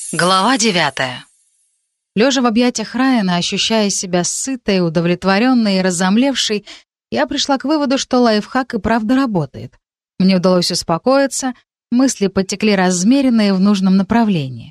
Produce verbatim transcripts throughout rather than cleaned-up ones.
Глава девятая. Лежа в объятиях Райана, ощущая себя сытой, удовлетворенной и разомлевшей, я пришла к выводу, что лайфхак и правда работает. Мне удалось успокоиться, мысли потекли размеренно и в нужном направлении.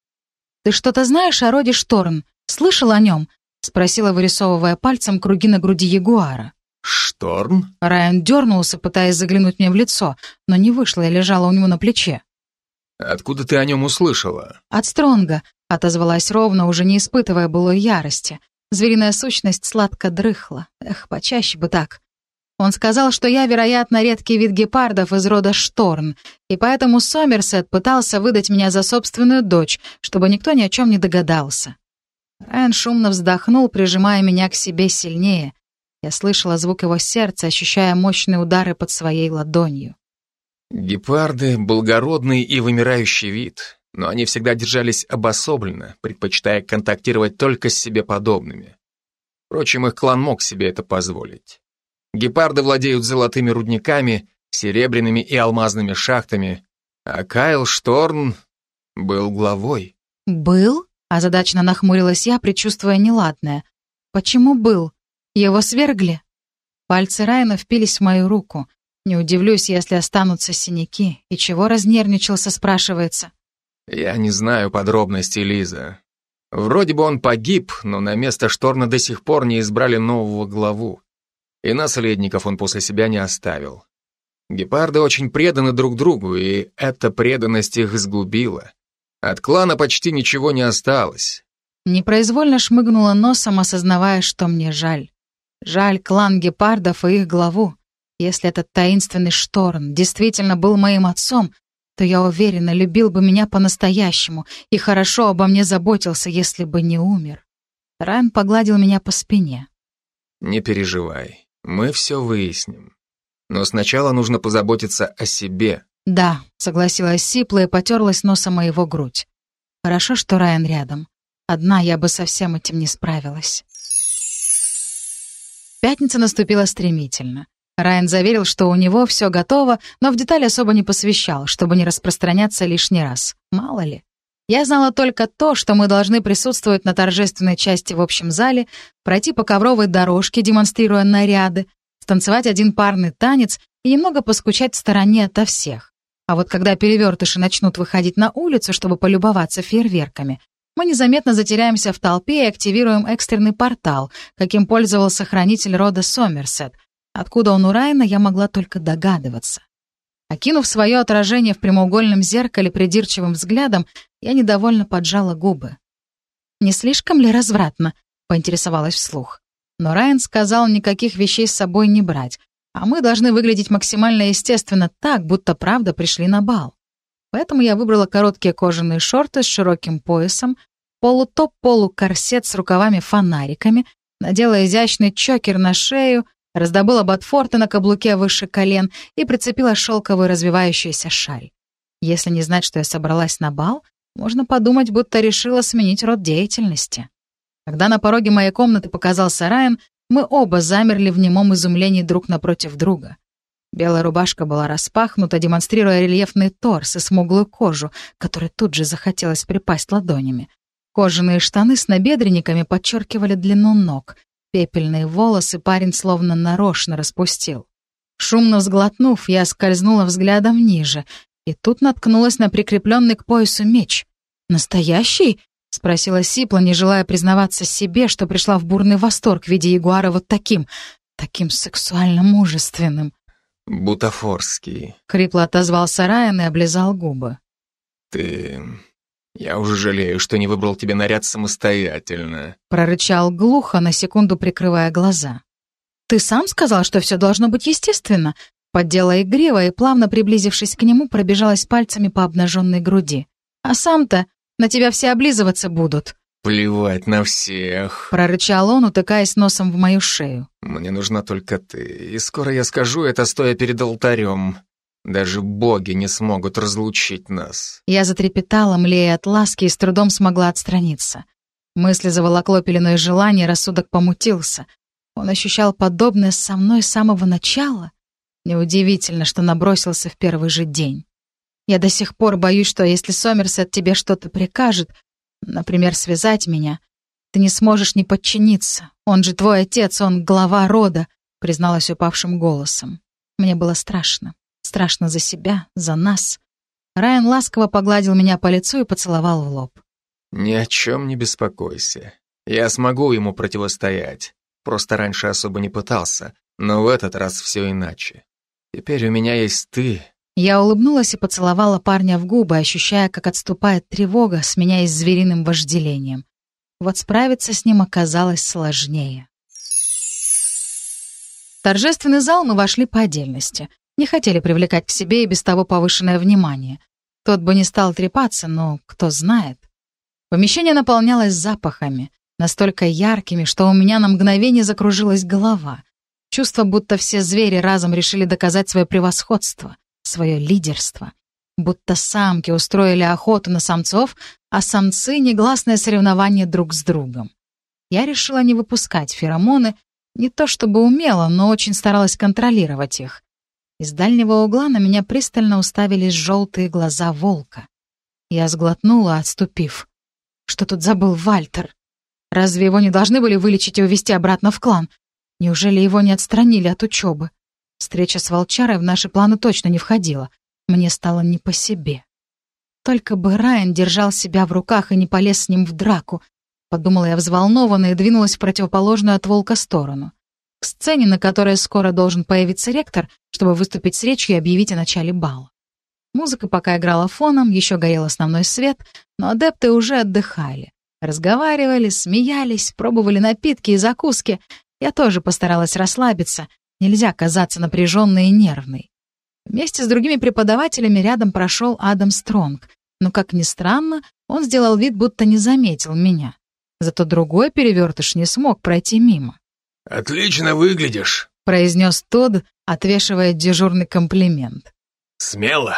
«Ты что-то знаешь о роде Шторн? Слышал о нем?» — спросила, вырисовывая пальцем круги на груди ягуара. «Шторн?» Райан дернулся, пытаясь заглянуть мне в лицо, но не вышло, я лежала у него на плече. «Откуда ты о нем услышала?» «От Стронга», — отозвалась ровно, уже не испытывая былой ярости. Звериная сущность сладко дрыхла. Эх, почаще бы так. Он сказал, что я, вероятно, редкий вид гепардов из рода Шторн, и поэтому Сомерсет пытался выдать меня за собственную дочь, чтобы никто ни о чем не догадался. Райан шумно вздохнул, прижимая меня к себе сильнее. Я слышала звук его сердца, ощущая мощные удары под своей ладонью. Гепарды — благородный и вымирающий вид, но они всегда держались обособленно, предпочитая контактировать только с себе подобными. Впрочем, их клан мог себе это позволить. Гепарды владеют золотыми рудниками, серебряными и алмазными шахтами, а Кайл Шторн был главой. «Был?» — озадаченно нахмурилась я, предчувствуя неладное. «Почему был? Его свергли?» Пальцы Райана впились в мою руку. Не удивлюсь, если останутся синяки. И чего разнервничался, спрашивается. Я не знаю подробностей, Лиза. Вроде бы он погиб, но на место Шторна до сих пор не избрали нового главу. И наследников он после себя не оставил. Гепарды очень преданы друг другу, и эта преданность их сгубила. От клана почти ничего не осталось. Непроизвольно шмыгнула носом, осознавая, что мне жаль. Жаль клан гепардов и их главу. Если этот таинственный Шторн действительно был моим отцом, то я уверена, любил бы меня по-настоящему и хорошо обо мне заботился, если бы не умер. Райан погладил меня по спине. Не переживай, мы все выясним. Но сначала нужно позаботиться о себе. Да, согласилась сипло и потерлась носом о его грудь. Хорошо, что Райан рядом. Одна я бы со всем этим не справилась. Пятница наступила стремительно. Райан заверил, что у него все готово, но в детали особо не посвящал, чтобы не распространяться лишний раз. Мало ли. Я знала только то, что мы должны присутствовать на торжественной части в общем зале, пройти по ковровой дорожке, демонстрируя наряды, станцевать один парный танец и немного поскучать в стороне ото всех. А вот когда перевертыши начнут выходить на улицу, чтобы полюбоваться фейерверками, мы незаметно затеряемся в толпе и активируем экстренный портал, каким пользовался хранитель рода Сомерсет. Откуда он у Райана, я могла только догадываться. Окинув свое отражение в прямоугольном зеркале придирчивым взглядом, я недовольно поджала губы. «Не слишком ли развратно?» — поинтересовалась вслух. Но Райан сказал никаких вещей с собой не брать, а мы должны выглядеть максимально естественно так, будто правда пришли на бал. Поэтому я выбрала короткие кожаные шорты с широким поясом, полутоп-полукорсет с рукавами-фонариками, надела изящный чокер на шею, раздобыла ботфорты на каблуке выше колен и прицепила шелковую развивающуюся шаль. Если не знать, что я собралась на бал, можно подумать, будто решила сменить род деятельности. Когда на пороге моей комнаты показался Райан, мы оба замерли в немом изумлении друг напротив друга. Белая рубашка была распахнута, демонстрируя рельефный торс и смуглую кожу, которой тут же захотелось припасть ладонями. Кожаные штаны с набедренниками подчеркивали длину ног. Пепельные волосы парень словно нарочно распустил. Шумно сглотнув, я скользнула взглядом ниже, и тут наткнулась на прикрепленный к поясу меч. «Настоящий?» — спросила сипло, не желая признаваться себе, что пришла в бурный восторг в виде ягуара вот таким, таким сексуально мужественным. «Бутафорский», — хрипло отозвался Райан и облизал губы. «Ты... Я уже жалею, что не выбрал тебе наряд самостоятельно», — прорычал глухо, на секунду прикрывая глаза. «Ты сам сказал, что все должно быть естественно», — поддела игриво и, плавно приблизившись к нему, пробежалась пальцами по обнаженной груди. «А сам-то на тебя все облизываться будут». «Плевать на всех», — прорычал он, утыкаясь носом в мою шею. «Мне нужна только ты, и скоро я скажу это, стоя перед алтарем. Даже боги не смогут разлучить нас». Я затрепетала, млея от ласки, и с трудом смогла отстраниться. Мысли заволокло пеленой желания, рассудок помутился. Он ощущал подобное со мной с самого начала. Неудивительно, что набросился в первый же день. Я до сих пор боюсь, что если Сомерсет тебе что-то прикажет, например, связать меня, ты не сможешь не подчиниться. Он же твой отец, он глава рода», — призналась упавшим голосом. Мне было страшно. Страшно за себя, за нас. Райан ласково погладил меня по лицу и поцеловал в лоб. «Ни о чем не беспокойся. Я смогу ему противостоять. Просто раньше особо не пытался, но в этот раз все иначе. Теперь у меня есть ты». Я улыбнулась и поцеловала парня в губы, ощущая, как отступает тревога, сменяясь звериным вожделением. Вот справиться с ним оказалось сложнее. В торжественный зал мы вошли по отдельности. Не хотели привлекать к себе и без того повышенное внимание. Тот бы не стал трепаться, но кто знает. Помещение наполнялось запахами, настолько яркими, что у меня на мгновение закружилась голова. Чувство, будто все звери разом решили доказать свое превосходство, свое лидерство. Будто самки устроили охоту на самцов, а самцы — негласное соревнование друг с другом. Я решила не выпускать феромоны, не то чтобы умела, но очень старалась контролировать их. Из дальнего угла на меня пристально уставились желтые глаза волка. Я сглотнула, отступив. Что тут забыл Вальтер? Разве его не должны были вылечить и увезти обратно в клан? Неужели его не отстранили от учебы? Встреча с волчарой в наши планы точно не входила. Мне стало не по себе. Только бы Райан держал себя в руках и не полез с ним в драку, подумала я взволнованно и двинулась в противоположную от волка сторону. К сцене, на которой скоро должен появиться ректор, чтобы выступить с речью и объявить о начале бала. Музыка пока играла фоном, еще горел основной свет, но адепты уже отдыхали. Разговаривали, смеялись, пробовали напитки и закуски. Я тоже постаралась расслабиться, нельзя казаться напряженной и нервной. Вместе с другими преподавателями рядом прошел Адам Стронг, но, как ни странно, он сделал вид, будто не заметил меня. Зато другой перевертыш не смог пройти мимо. «Отлично выглядишь», — произнес Тодд, отвешивая дежурный комплимент. «Смело».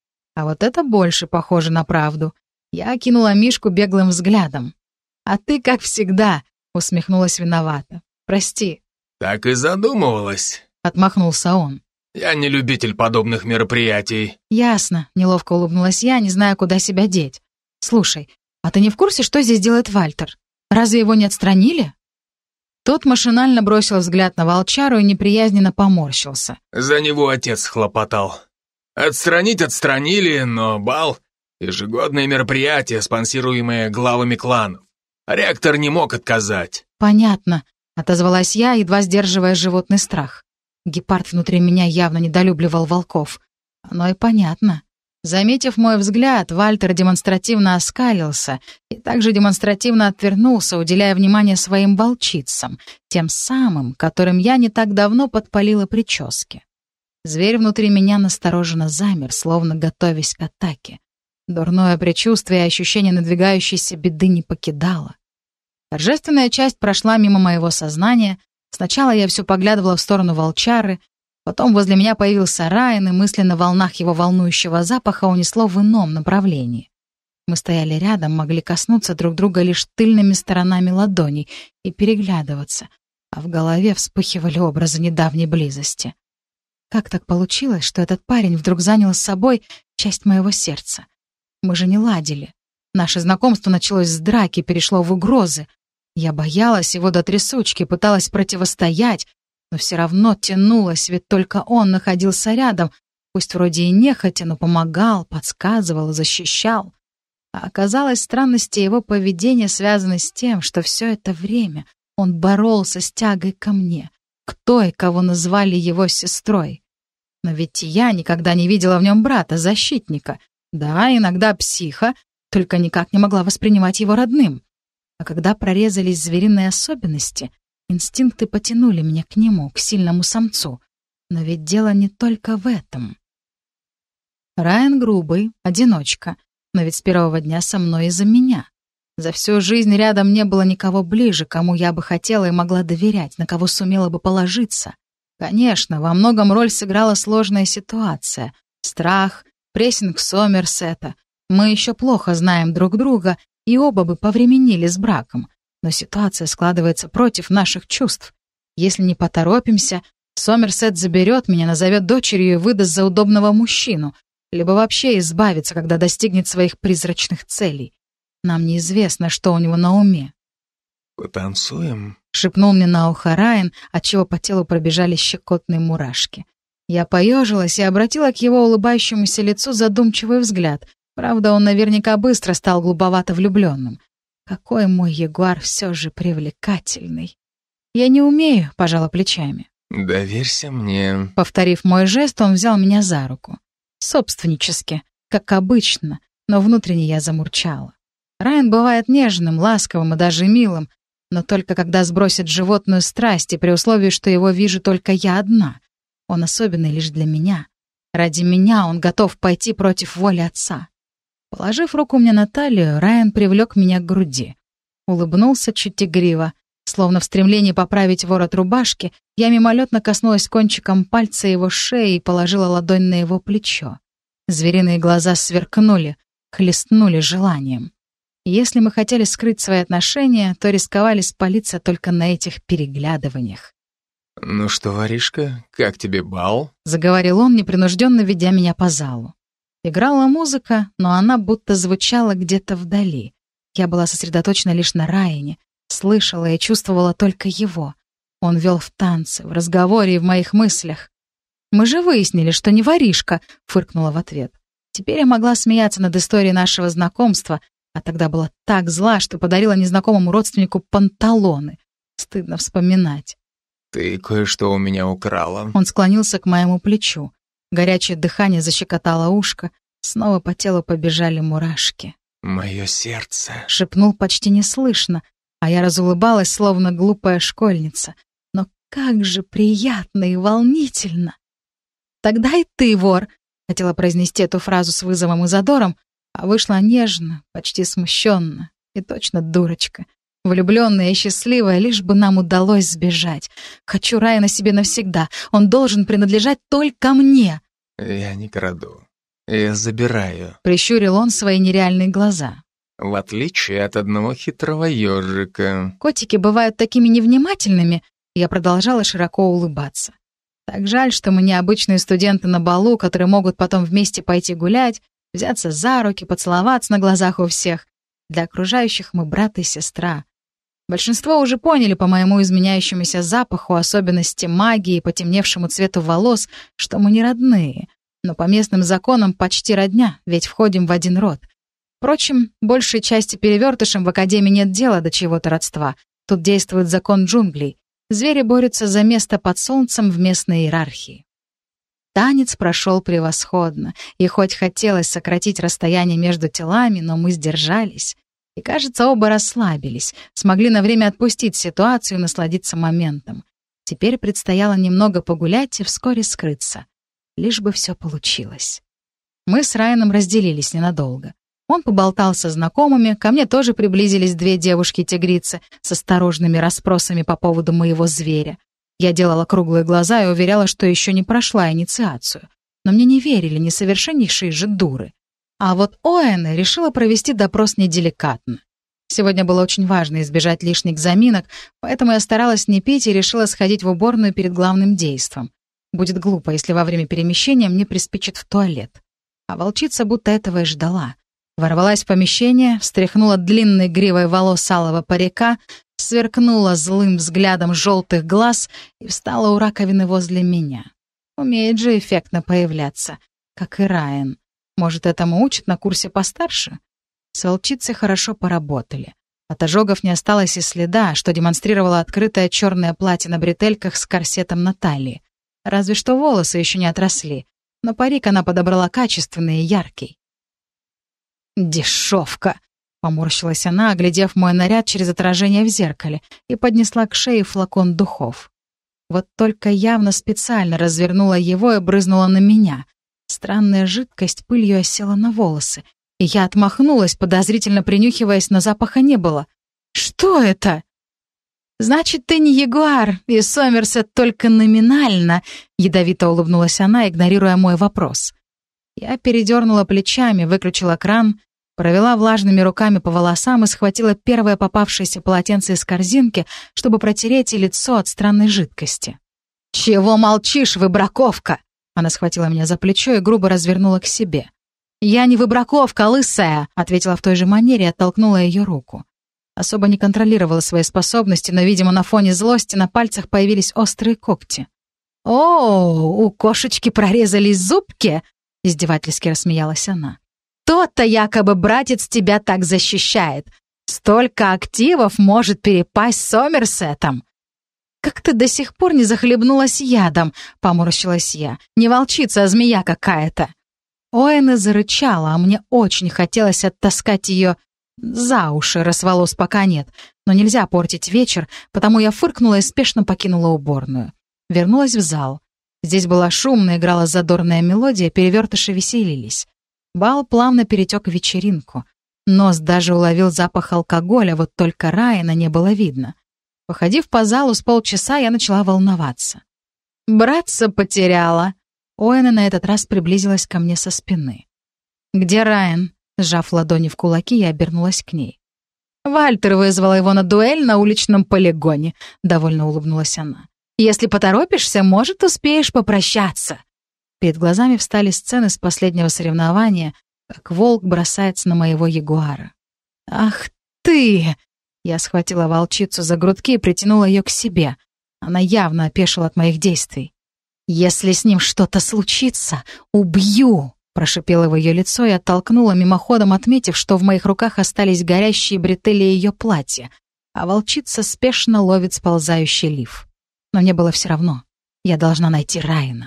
А вот это больше похоже на правду. Я окинула Мишку беглым взглядом. «А ты, как всегда», — усмехнулась виновата. «Прости». «Так и задумывалась», — отмахнулся он. «Я не любитель подобных мероприятий». «Ясно», — неловко улыбнулась я, не зная, куда себя деть. «Слушай, а ты не в курсе, что здесь делает Вальтер? Разве его не отстранили?» Тот машинально бросил взгляд на волчару и неприязненно поморщился. «За него отец хлопотал. Отстранить отстранили, но бал — ежегодное мероприятие, спонсируемое главами кланов. Ректор не мог отказать». «Понятно», — отозвалась я, едва сдерживая животный страх. Гепард внутри меня явно недолюбливал волков. Оно и понятно. Заметив мой взгляд, Вальтер демонстративно оскалился и также демонстративно отвернулся, уделяя внимание своим волчицам, тем самым, которым я не так давно подпалила прически. Зверь внутри меня настороженно замер, словно готовясь к атаке. Дурное предчувствие и ощущение надвигающейся беды не покидало. Торжественная часть прошла мимо моего сознания. Сначала я все поглядывала в сторону волчары, потом возле меня появился Райан, и мысли на волнах его волнующего запаха унесло в ином направлении. Мы стояли рядом, могли коснуться друг друга лишь тыльными сторонами ладоней и переглядываться, а в голове вспыхивали образы недавней близости. Как так получилось, что этот парень вдруг занял с собой часть моего сердца? Мы же не ладили. Наше знакомство началось с драки, перешло в угрозы. Я боялась его до трясучки, пыталась противостоять, но все равно тянулась, ведь только он находился рядом, пусть вроде и нехотя, но помогал, подсказывал, защищал. А оказалось, странности его поведения связаны с тем, что все это время он боролся с тягой ко мне, к той, кого назвали его сестрой. Но ведь я никогда не видела в нем брата, защитника. Да, иногда психа, только никак не могла воспринимать его родным. А когда прорезались звериные особенности, инстинкты потянули меня к нему, к сильному самцу. Но ведь дело не только в этом. Райан грубый, одиночка, но ведь с первого дня со мной из-за меня. За всю жизнь рядом не было никого ближе, кому я бы хотела и могла доверять, на кого сумела бы положиться. Конечно, во многом роль сыграла сложная ситуация. Страх, прессинг Сомерсета. Мы еще плохо знаем друг друга, и оба бы повременили с браком. Но ситуация складывается против наших чувств. Если не поторопимся, Сомерсет заберет меня, назовет дочерью и выдаст за удобного мужчину. либо вообще избавиться, когда достигнет своих призрачных целей. Нам неизвестно, что у него на уме. «Потанцуем?» — шепнул мне на ухо Райан, отчего по телу пробежали щекотные мурашки. Я поежилась и обратила к его улыбающемуся лицу задумчивый взгляд. Правда, он наверняка быстро стал глуповато влюбленным. Какой мой ягуар все же привлекательный. «Я не умею», — пожала плечами. «Доверься мне». Повторив мой жест, он взял меня за руку. Собственнически, как обычно, но внутренне я замурчала. Райан бывает нежным, ласковым и даже милым, но только когда сбросит животную страсть и при условии, что его вижу только я одна. Он особенный лишь для меня. Ради меня он готов пойти против воли отца. Положив руку мне на талию, Райан привлек меня к груди. Улыбнулся чуть игриво. Словно в стремлении поправить ворот рубашки, я мимолетно коснулась кончиком пальца его шеи и положила ладонь на его плечо. Звериные глаза сверкнули, хлестнули желанием. Если мы хотели скрыть свои отношения, то рисковали спалиться только на этих переглядываниях. «Ну что, воришка, как тебе бал?» — заговорил он, непринужденно ведя меня по залу. Играла музыка, но она будто звучала где-то вдали. Я была сосредоточена лишь на Райане, слышала и чувствовала только его. Он вел в танце, в разговоре и в моих мыслях. «Мы же выяснили, что не воришка», — фыркнула в ответ. Теперь я могла смеяться над историей нашего знакомства, а тогда была так зла, что подарила незнакомому родственнику панталоны. Стыдно вспоминать. «Ты кое-что у меня украла». Он склонился к моему плечу. Горячее дыхание защекотало ушко. Снова по телу побежали мурашки. «Мое сердце», — шепнул почти неслышно, а я разулыбалась, словно глупая школьница. Но как же приятно и волнительно. «Тогда и ты, вор», — хотела произнести эту фразу с вызовом и задором, а вышла нежно, почти смущенно и точно дурочка. Влюбленная и счастливая, лишь бы нам удалось сбежать. Хочу Райана себе навсегда. Он должен принадлежать только мне. «Я не краду. Я забираю», — прищурил он свои нереальные глаза. «В отличие от одного хитрого ежика». Котики бывают такими невнимательными. Я продолжала широко улыбаться. Так жаль, что мы не обычные студенты на балу, которые могут потом вместе пойти гулять, взяться за руки, поцеловаться на глазах у всех. Для окружающих мы брат и сестра. Большинство уже поняли по моему изменяющемуся запаху, особенности магии и потемневшему цвету волос, что мы не родные, но по местным законам почти родня, ведь входим в один род. Впрочем, большей части перевертышам в Академии нет дела до чьего-то родства. Тут действует закон джунглей. Звери борются за место под солнцем в местной иерархии. Танец прошел превосходно, и хоть хотелось сократить расстояние между телами, но мы сдержались. И, кажется, оба расслабились, смогли на время отпустить ситуацию и насладиться моментом. Теперь предстояло немного погулять и вскоре скрыться. Лишь бы все получилось. Мы с Райаном разделились ненадолго. Он поболтал со знакомыми, ко мне тоже приблизились две девушки-тигрицы с осторожными расспросами по поводу моего зверя. Я делала круглые глаза и уверяла, что еще не прошла инициацию. Но мне не верили несовершеннейшие же дуры. А вот Оэна решила провести допрос неделикатно. Сегодня было очень важно избежать лишних заминок, поэтому я старалась не пить и решила сходить в уборную перед главным действом. Будет глупо, если во время перемещения мне приспичит в туалет. А волчица будто этого и ждала. Ворвалась в помещение, встряхнула длинной гривой волос алого парика, сверкнула злым взглядом желтых глаз и встала у раковины возле меня. Умеет же эффектно появляться, как и Райан. Может, этому учат на курсе постарше? С волчицей хорошо поработали. От ожогов не осталось и следа, что демонстрировало открытое черное платье на бретельках с корсетом на талии. Разве что волосы еще не отросли, но парик она подобрала качественный и яркий. «Дешевка!» — поморщилась она, оглядев мой наряд через отражение в зеркале, и поднесла к шее флакон духов. Вот только явно специально развернула его и брызнула на меня. Странная жидкость пылью осела на волосы, и я отмахнулась, подозрительно принюхиваясь, но запаха не было. «Что это?» «Значит, ты не ягуар, и Сомерсет только номинально», — ядовито улыбнулась она, игнорируя мой вопрос. Я передернула плечами, выключила кран, провела влажными руками по волосам и схватила первое попавшееся полотенце из корзинки, чтобы протереть и лицо от странной жидкости. «Чего молчишь, выбраковка?» Она схватила меня за плечо и грубо развернула к себе. «Я не выбраковка, лысая!» — ответила в той же манере и оттолкнула ее руку. Особо не контролировала свои способности, но, видимо, на фоне злости на пальцах появились острые когти. «О, у кошечки прорезались зубки!» — издевательски рассмеялась она. «То-то якобы братец тебя так защищает. Столько активов может перепасть Сомерсетом!» «Как ты до сих пор не захлебнулась ядом?» — поморщилась я. «Не волчица, а змея какая-то!» Оэна зарычала, а мне очень хотелось оттаскать ее за уши, раз волос пока нет. Но нельзя портить вечер, потому я фыркнула и спешно покинула уборную. Вернулась в зал. Здесь была шумно, играла задорная мелодия, перевертыши веселились. Бал плавно перетек в вечеринку. Нос даже уловил запах алкоголя, вот только Райана не было видно. Походив по залу с полчаса, я начала волноваться. «Братца потеряла!» Оэна на этот раз приблизилась ко мне со спины. «Где Райан?» Сжав ладони в кулаки, я обернулась к ней. «Вальтер вызвала его на дуэль на уличном полигоне», — довольно улыбнулась она. «Если поторопишься, может, успеешь попрощаться». Перед глазами встали сцены с последнего соревнования, как волк бросается на моего ягуара. «Ах ты!» Я схватила волчицу за грудки и притянула ее к себе. Она явно опешила от моих действий. «Если с ним что-то случится, убью!» Прошипела в ее лицо и оттолкнула, мимоходом отметив, что в моих руках остались горящие бретели ее платья, а волчица спешно ловит сползающий лиф. Но мне было все равно. Я должна найти Райана.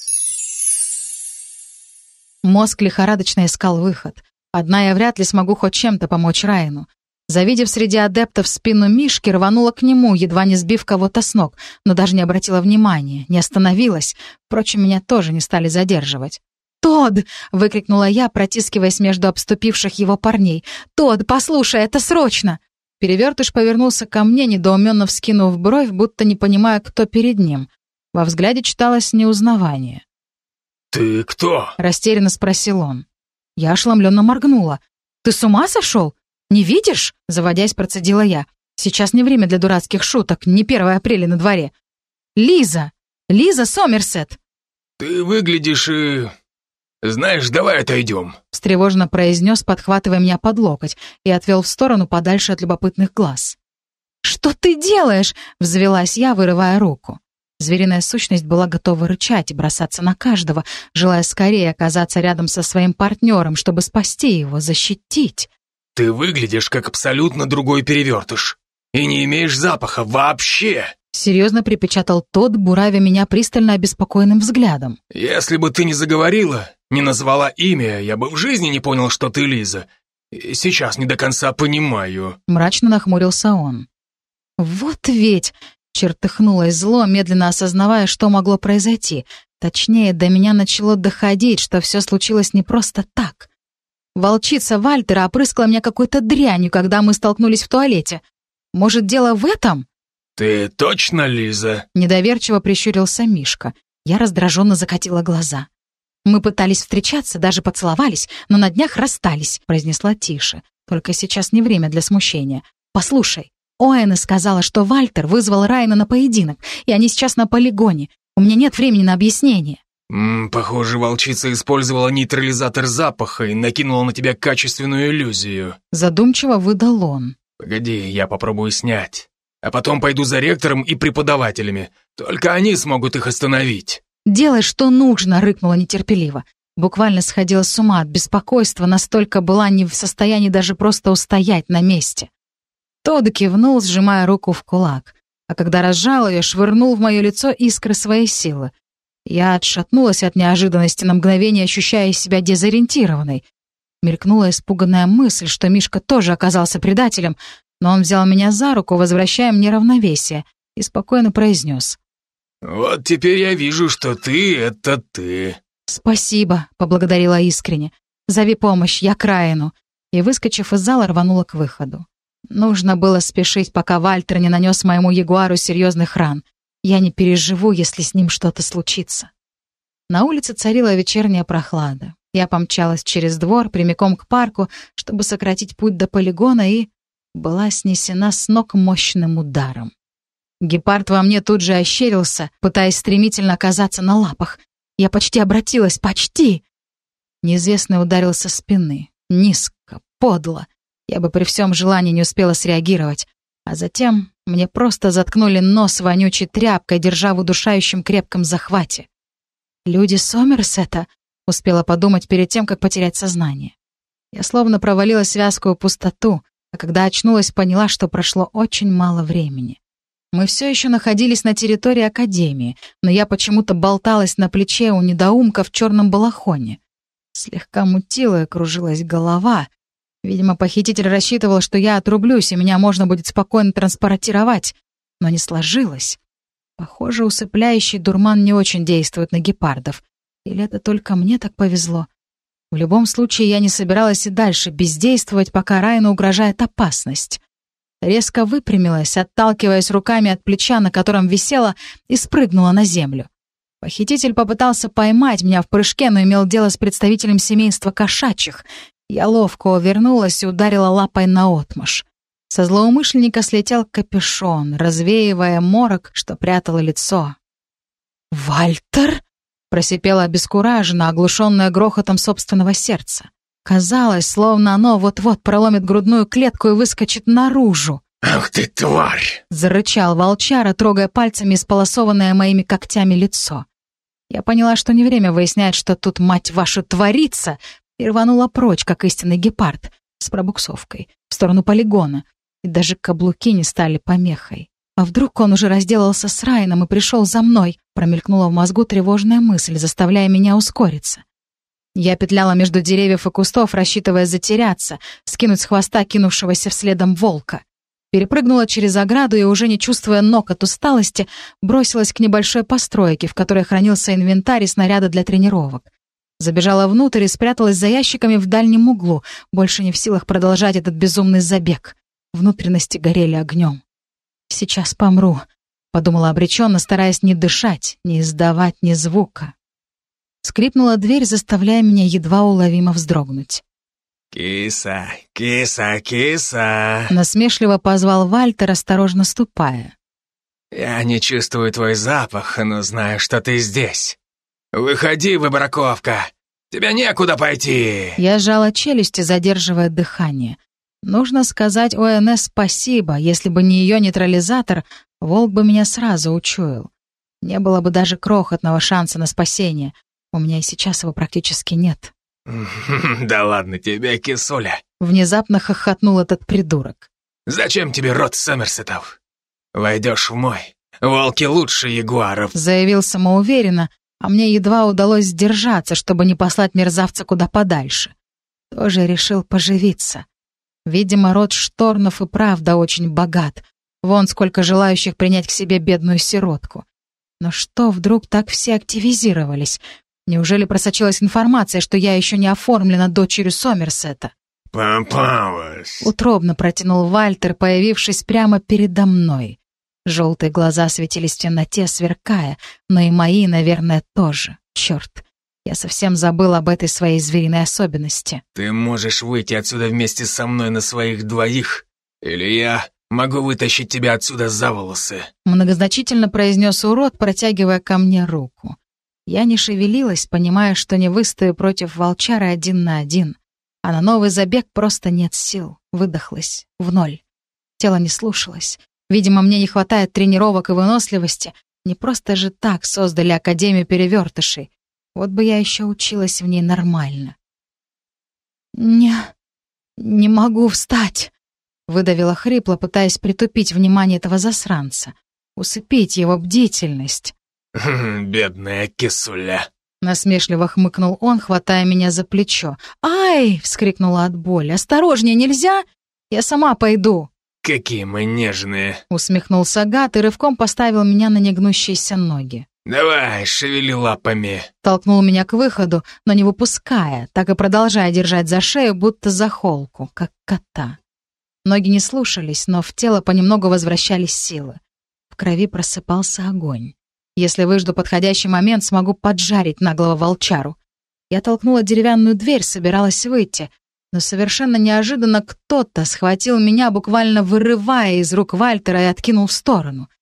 Мозг лихорадочно искал выход. Одна я вряд ли смогу хоть чем-то помочь Райану. Завидев среди адептов спину Мишки, рванула к нему, едва не сбив кого-то с ног, но даже не обратила внимания, не остановилась. Впрочем, меня тоже не стали задерживать. «Тодд!» — выкрикнула я, протискиваясь между обступивших его парней. «Тодд, послушай, это срочно!» Перевертыш повернулся ко мне, недоуменно вскинув бровь, будто не понимая, кто перед ним. Во взгляде читалось неузнавание. «Ты кто?» — растерянно спросил он. Я ошеломленно моргнула. «Ты с ума сошел? Не видишь?» — заводясь, процедила я. «Сейчас не время для дурацких шуток, не первое апреля на дворе. Лиза! Лиза Сомерсет!» «Ты выглядишь и... Знаешь, давай отойдем», — встревоженно произнес, подхватывая меня под локоть, и отвел в сторону подальше от любопытных глаз. «Что ты делаешь?» — взвелась я, вырывая руку. Звериная сущность была готова рычать и бросаться на каждого, желая скорее оказаться рядом со своим партнером, чтобы спасти его, защитить. «Ты выглядишь как абсолютно другой перевертыш. И не имеешь запаха вообще!» Серьезно припечатал тот, буравя меня пристально обеспокоенным взглядом. «Если бы ты не заговорила, не назвала имя, я бы в жизни не понял, что ты Лиза. И сейчас не до конца понимаю». Мрачно нахмурился он. «Вот ведь!» — чертыхнулось зло, медленно осознавая, что могло произойти. Точнее, до меня начало доходить, что все случилось не просто так. Волчица Вальтера опрыскала меня какой-то дрянью, когда мы столкнулись в туалете. Может, дело в этом? «Ты точно Лиза?» — недоверчиво прищурился Мишка. Я раздраженно закатила глаза. «Мы пытались встречаться, даже поцеловались, но на днях расстались», — произнесла тише. «Только сейчас не время для смущения. Послушай, Оэна сказала, что Вальтер вызвал Райана на поединок, и они сейчас на полигоне. У меня нет времени на объяснение». М -м, «Похоже, волчица использовала нейтрализатор запаха и накинула на тебя качественную иллюзию». Задумчиво выдал он. «Погоди, я попробую снять. А потом пойду за ректором и преподавателями. Только они смогут их остановить». «Делай, что нужно», — рыкнула нетерпеливо. Буквально сходила с ума от беспокойства, настолько была не в состоянии даже просто устоять на месте. Тодд кивнул, сжимая руку в кулак. А когда разжал ее, швырнул в мое лицо искры своей силы. Я отшатнулась от неожиданности, на мгновение ощущая себя дезориентированной. Мелькнула испуганная мысль, что Мишка тоже оказался предателем, но он взял меня за руку, возвращая мне равновесие, и спокойно произнес. «Вот теперь я вижу, что ты — это ты». «Спасибо», — поблагодарила искренне. «Зови помощь, я к Райану». И, выскочив из зала, рванула к выходу. Нужно было спешить, пока Вальтер не нанес моему ягуару серьезных ран. Я не переживу, если с ним что-то случится. На улице царила вечерняя прохлада. Я помчалась через двор, прямиком к парку, чтобы сократить путь до полигона, и была снесена с ног мощным ударом. Гепард во мне тут же ощерился, пытаясь стремительно оказаться на лапах. Я почти обратилась, почти. Неизвестный ударил со спины. Низко, подло. Я бы при всем желании не успела среагировать. А затем мне просто заткнули нос вонючей тряпкой, держа в удушающем крепком захвате. «Люди Сомерсета?» — успела подумать перед тем, как потерять сознание. Я словно провалилась в вязкую пустоту, а когда очнулась, поняла, что прошло очень мало времени. Мы все еще находились на территории Академии, но я почему-то болталась на плече у недоумка в черном балахоне. Слегка мутила и кружилась голова. Видимо, похититель рассчитывал, что я отрублюсь, и меня можно будет спокойно транспортировать. Но не сложилось. Похоже, усыпляющий дурман не очень действует на гепардов. Или это только мне так повезло? В любом случае, я не собиралась и дальше бездействовать, пока Райану угрожает опасность. Резко выпрямилась, отталкиваясь руками от плеча, на котором висела, и спрыгнула на землю. Похититель попытался поймать меня в прыжке, но имел дело с представителем семейства кошачьих. Я ловко увернулась и ударила лапой наотмашь. Со злоумышленника слетел капюшон, развеивая морок, что прятало лицо. «Вальтер?» — просипела обескураженно, оглушенная грохотом собственного сердца. Казалось, словно оно вот-вот проломит грудную клетку и выскочит наружу. «Ах ты, тварь!» — зарычал волчара, трогая пальцами исполосованное моими когтями лицо. Я поняла, что не время выяснять, что тут, мать вашу, творится, и рванула прочь, как истинный гепард, с пробуксовкой, в сторону полигона, и даже каблуки не стали помехой. А вдруг он уже разделался с Райаном и пришел за мной? Промелькнула в мозгу тревожная мысль, заставляя меня ускориться. Я петляла между деревьев и кустов, рассчитывая затеряться, скинуть с хвоста кинувшегося вследом волка. Перепрыгнула через ограду и, уже не чувствуя ног от усталости, бросилась к небольшой постройке, в которой хранился инвентарь и снаряды для тренировок. Забежала внутрь и спряталась за ящиками в дальнем углу, больше не в силах продолжать этот безумный забег. Внутренности горели огнем. «Сейчас помру», — подумала обреченно, стараясь не дышать, не издавать ни звука. Скрипнула дверь, заставляя меня едва уловимо вздрогнуть. «Киса, киса, киса!» Насмешливо позвал Вальтер, осторожно ступая. «Я не чувствую твой запах, но знаю, что ты здесь. Выходи, выбраковка! Тебе некуда пойти!» Я сжала челюсти, задерживая дыхание. Нужно сказать ОНС спасибо. Если бы не ее нейтрализатор, волк бы меня сразу учуял. Не было бы даже крохотного шанса на спасение. У меня и сейчас его практически нет. «Да ладно тебе, кисуля!» Внезапно хохотнул этот придурок. «Зачем тебе род Сомерсетов? Войдешь в мой. Волки лучше ягуаров!» Заявил самоуверенно, а мне едва удалось сдержаться, чтобы не послать мерзавца куда подальше. Тоже решил поживиться. Видимо, род Шторнов и правда очень богат. Вон сколько желающих принять к себе бедную сиротку. Но что вдруг так все активизировались? Неужели просочилась информация, что я еще не оформлена дочерью Сомерсета? «Попалась!» Утробно протянул Вальтер, появившись прямо передо мной. Желтые глаза светились в темноте, сверкая, но и мои, наверное, тоже. Черт, я совсем забыл об этой своей звериной особенности. «Ты можешь выйти отсюда вместе со мной на своих двоих, или я могу вытащить тебя отсюда за волосы», многозначительно произнес урод, протягивая ко мне руку. Я не шевелилась, понимая, что не выстою против волчара один на один. А на новый забег просто нет сил. Выдохлась. В ноль. Тело не слушалось. Видимо, мне не хватает тренировок и выносливости. Не просто же так создали Академию перевертышей. Вот бы я еще училась в ней нормально. «Не... не могу встать», — выдавила хрипло, пытаясь притупить внимание этого засранца. Усыпить его бдительность. «Бедная кисуля!» Насмешливо хмыкнул он, хватая меня за плечо. «Ай!» — вскрикнула от боли. «Осторожнее, нельзя? Я сама пойду!» «Какие мы нежные!» — усмехнулся гад и рывком поставил меня на негнущиеся ноги. «Давай, шевели лапами!» Толкнул меня к выходу, но не выпуская, так и продолжая держать за шею, будто за холку, как кота. Ноги не слушались, но в тело понемногу возвращались силы. В крови просыпался огонь. Если выжду подходящий момент, смогу поджарить наглого волчару. Я толкнула деревянную дверь, собиралась выйти, но совершенно неожиданно кто-то схватил меня, буквально вырывая из рук Вальтера, и откинул в сторону.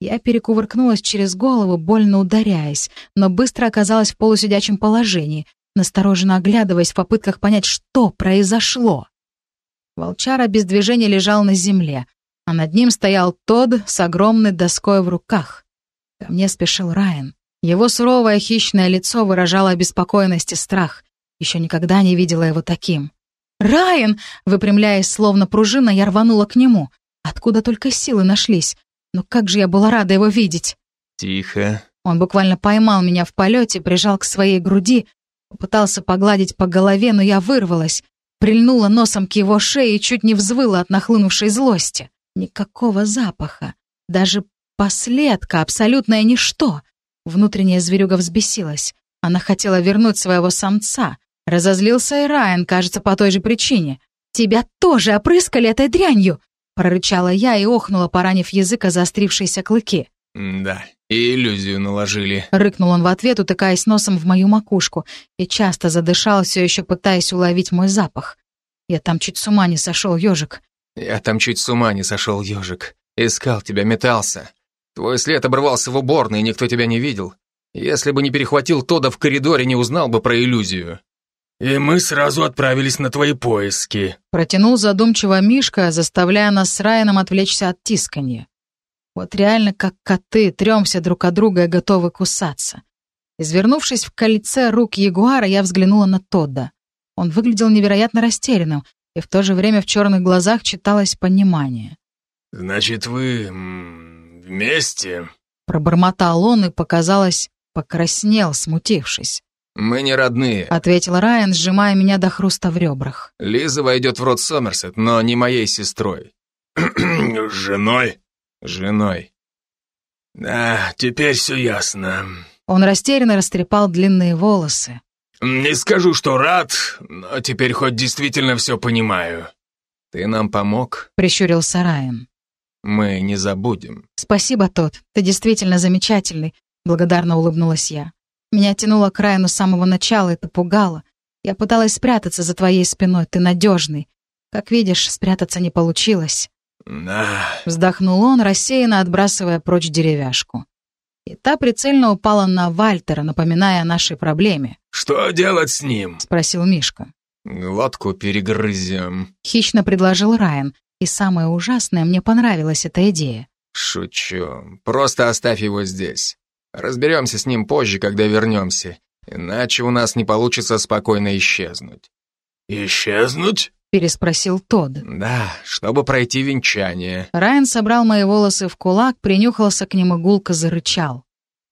Я перекувыркнулась через голову, больно ударяясь, но быстро оказалась в полусидячем положении, настороженно оглядываясь в попытках понять, что произошло. Волчара без движения лежал на земле, а над ним стоял Тодд с огромной доской в руках. Ко мне спешил Райан. Его суровое хищное лицо выражало обеспокоенность и страх. Еще никогда не видела его таким. «Райан!» — выпрямляясь, словно пружина, я рванула к нему. Откуда только силы нашлись. Но как же я была рада его видеть. «Тихо». Он буквально поймал меня в полете, прижал к своей груди, попытался погладить по голове, но я вырвалась, прильнула носом к его шее и чуть не взвыла от нахлынувшей злости. Никакого запаха, даже последка, абсолютное ничто. Внутренняя зверюга взбесилась. Она хотела вернуть своего самца. Разозлился и Райан, кажется, по той же причине. «Тебя тоже опрыскали этой дрянью!» — прорычала я и охнула, поранив язык о заострившиеся клыки. «Да, и иллюзию наложили». Рыкнул он в ответ, утыкаясь носом в мою макушку, и часто задышал, все еще пытаясь уловить мой запах. Я там чуть с ума не сошел, ежик. «Я там чуть с ума не сошел, ежик. Искал тебя, метался. Твой след оборвался в уборной, и никто тебя не видел. Если бы не перехватил Тодда в коридоре, не узнал бы про иллюзию». «И мы сразу отправились на твои поиски», — протянул задумчиво Мишка, заставляя нас с Райаном отвлечься от тисканья. Вот реально как коты, трёмся друг от друга и готовы кусаться. Извернувшись в кольце рук ягуара, я взглянула на Тодда. Он выглядел невероятно растерянным, и в то же время в черных глазах читалось понимание. «Значит, вы м, вместе?» Пробормотал он и, показалось, покраснел, смутившись. «Мы не родные», — ответил Райан, сжимая меня до хруста в ребрах. «Лиза войдет в род Сомерсет, но не моей сестрой». «Женой?» «Женой». «Да, теперь все ясно». Он растерянно растрепал длинные волосы. «Не скажу, что рад, но теперь хоть действительно все понимаю». «Ты нам помог?» — прищурился Райан. «Мы не забудем». «Спасибо, Тодд, ты действительно замечательный», — благодарно улыбнулась я. Меня тянуло к Райану с самого начала, это пугало. Я пыталась спрятаться за твоей спиной, ты надежный. Как видишь, спрятаться не получилось. «Да», — вздохнул он, рассеянно отбрасывая прочь деревяшку. И та прицельно упала на Вальтера, напоминая о нашей проблеме. «Что делать с ним?» — спросил Мишка. «Глотку перегрызем», — хищно предложил Райан. И самое ужасное, мне понравилась эта идея. «Шучу. Просто оставь его здесь. Разберемся с ним позже, когда вернемся. Иначе у нас не получится спокойно исчезнуть». «Исчезнуть?» — переспросил Тодд. «Да, чтобы пройти венчание». Райан собрал мои волосы в кулак, принюхался к ним и гулко зарычал.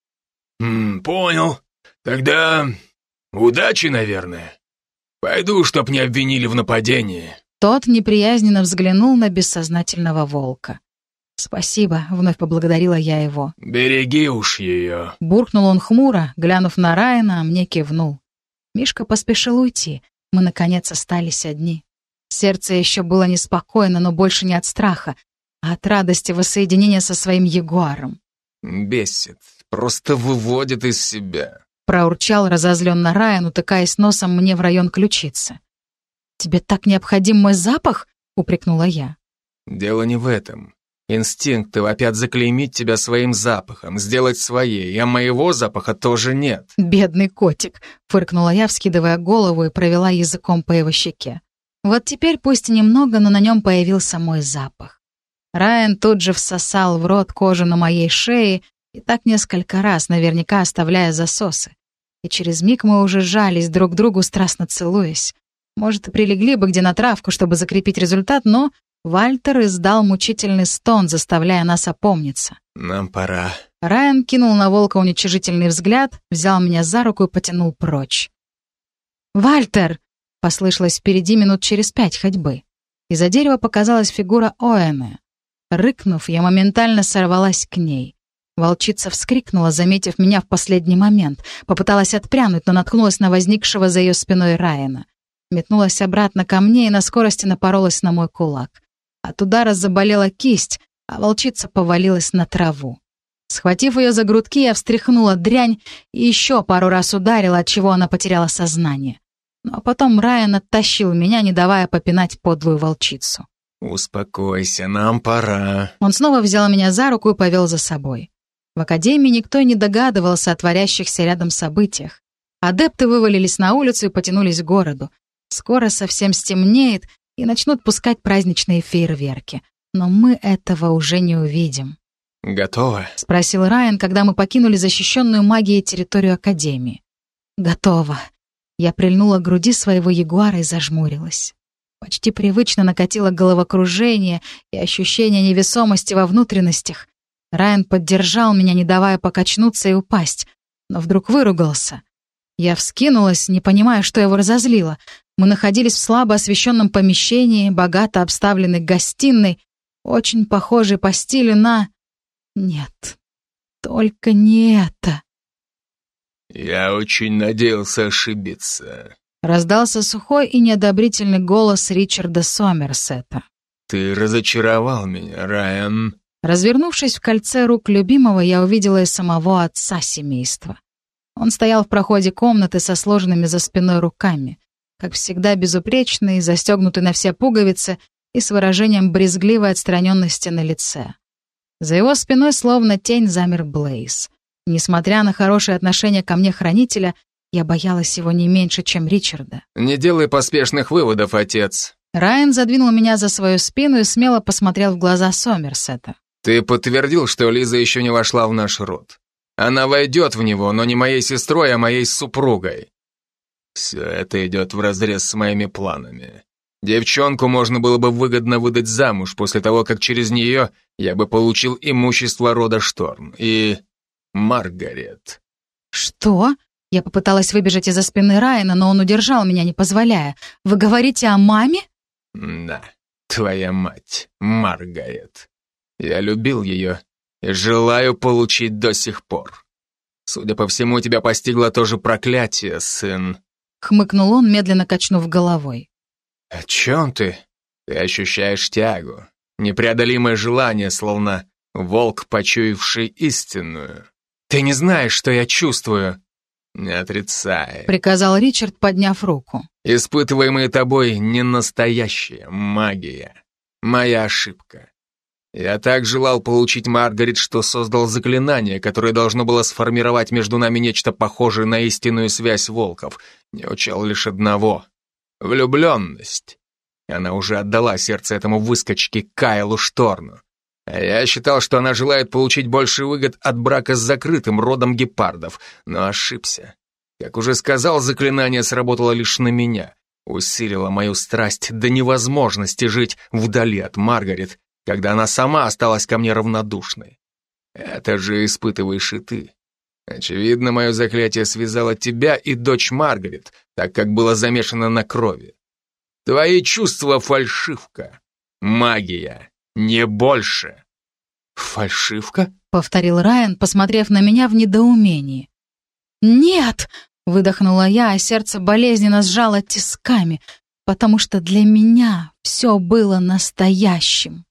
М, «Понял. Тогда удачи, наверное. Пойду, чтоб не обвинили в нападении». Тот неприязненно взглянул на бессознательного волка. «Спасибо», — вновь поблагодарила я его. «Береги уж ее». Буркнул он хмуро, глянув на Райана, а мне кивнул. Мишка поспешил уйти. Мы, наконец, остались одни. Сердце еще было неспокойно, но больше не от страха, а от радости воссоединения со своим ягуаром. «Бесит. Просто выводит из себя», — проурчал разозленно Райан, утыкаясь носом мне в район ключицы. «Тебе так необходим мой запах?» — упрекнула я. «Дело не в этом. Инстинкты опять заклеймить тебя своим запахом, сделать своей, а моего запаха тоже нет». «Бедный котик», — фыркнула я, вскидывая голову и провела языком по его щеке. Вот теперь пусть и немного, но на нем появился мой запах. Райан тут же всосал в рот кожу на моей шее и так несколько раз, наверняка оставляя засосы. И через миг мы уже жались друг к другу, страстно целуясь. Может, и прилегли бы где на травку, чтобы закрепить результат, но Вальтер издал мучительный стон, заставляя нас опомниться. «Нам пора». Райан кинул на волка уничижительный взгляд, взял меня за руку и потянул прочь. «Вальтер!» — послышалось впереди минут через пять ходьбы. Из-за дерева показалась фигура Оэна. Рыкнув, я моментально сорвалась к ней. Волчица вскрикнула, заметив меня в последний момент. Попыталась отпрянуть, но наткнулась на возникшего за ее спиной Райана. Метнулась обратно ко мне и на скорости напоролась на мой кулак. От удара заболела кисть, а волчица повалилась на траву. Схватив ее за грудки, я встряхнула дрянь и еще пару раз ударила, отчего она потеряла сознание. Ну а потом Райан оттащил меня, не давая попинать подлую волчицу. «Успокойся, нам пора». Он снова взял меня за руку и повел за собой. В академии никто не догадывался о творящихся рядом событиях. Адепты вывалились на улицу и потянулись к городу. Скоро совсем стемнеет, и начнут пускать праздничные фейерверки. Но мы этого уже не увидим. «Готово?» — спросил Райан, когда мы покинули защищенную магией территорию академии. «Готово». Я прильнула к груди своего ягуара и зажмурилась. Почти привычно накатило головокружение и ощущение невесомости во внутренностях. Райан поддержал меня, не давая покачнуться и упасть, но вдруг выругался. Я вскинулась, не понимая, что его разозлило. Мы находились в слабо освещенном помещении, богато обставленной гостиной, очень похожей по стилю на... Нет, только не это. «Я очень надеялся ошибиться», — раздался сухой и неодобрительный голос Ричарда Сомерсета. «Ты разочаровал меня, Райан». Развернувшись в кольце рук любимого, я увидела и самого отца семейства. Он стоял в проходе комнаты со сложенными за спиной руками, как всегда безупречный, застегнутый на все пуговицы и с выражением брезгливой отстраненности на лице. За его спиной словно тень замер Блейз. Несмотря на хорошее отношение ко мне хранителя, я боялась его не меньше, чем Ричарда. «Не делай поспешных выводов, отец». Райан задвинул меня за свою спину и смело посмотрел в глаза Сомерсета. «Ты подтвердил, что Лиза еще не вошла в наш род. Она войдет в него, но не моей сестрой, а моей супругой. Все это идет вразрез с моими планами. Девчонку можно было бы выгодно выдать замуж после того, как через нее я бы получил имущество рода Шторм. И... Маргарет». «Что?» Я попыталась выбежать из-за спины Райана, но он удержал меня, не позволяя. «Вы говорите о маме?» «Да, твоя мать, Маргарет. Я любил ее и желаю получить до сих пор. Судя по всему, тебя постигло то же проклятие, сын». Хмыкнул он, медленно качнув головой. «О чем ты? Ты ощущаешь тягу, непреодолимое желание, словно волк, почуявший истинную. Ты не знаешь, что я чувствую». «Не отрицай», — приказал Ричард, подняв руку. «Испытываемая тобой не настоящая магия. Моя ошибка. Я так желал получить Маргарет, что создал заклинание, которое должно было сформировать между нами нечто похожее на истинную связь волков. Не учел лишь одного — влюбленность. Она уже отдала сердце этому выскочке Кайлу Шторну. А я считал, что она желает получить больше выгод от брака с закрытым родом гепардов, но ошибся. Как уже сказал, заклинание сработало лишь на меня, усилило мою страсть до невозможности жить вдали от Маргарет, когда она сама осталась ко мне равнодушной. Это же испытываешь и ты. Очевидно, мое заклятие связало тебя и дочь Маргарет, так как было замешано на крови. Твои чувства — фальшивка. Магия. Не больше. «Фальшивка?» — повторил Райан, посмотрев на меня в недоумении. «Нет!» — выдохнула я, а сердце болезненно сжало тисками, потому что для меня все было настоящим.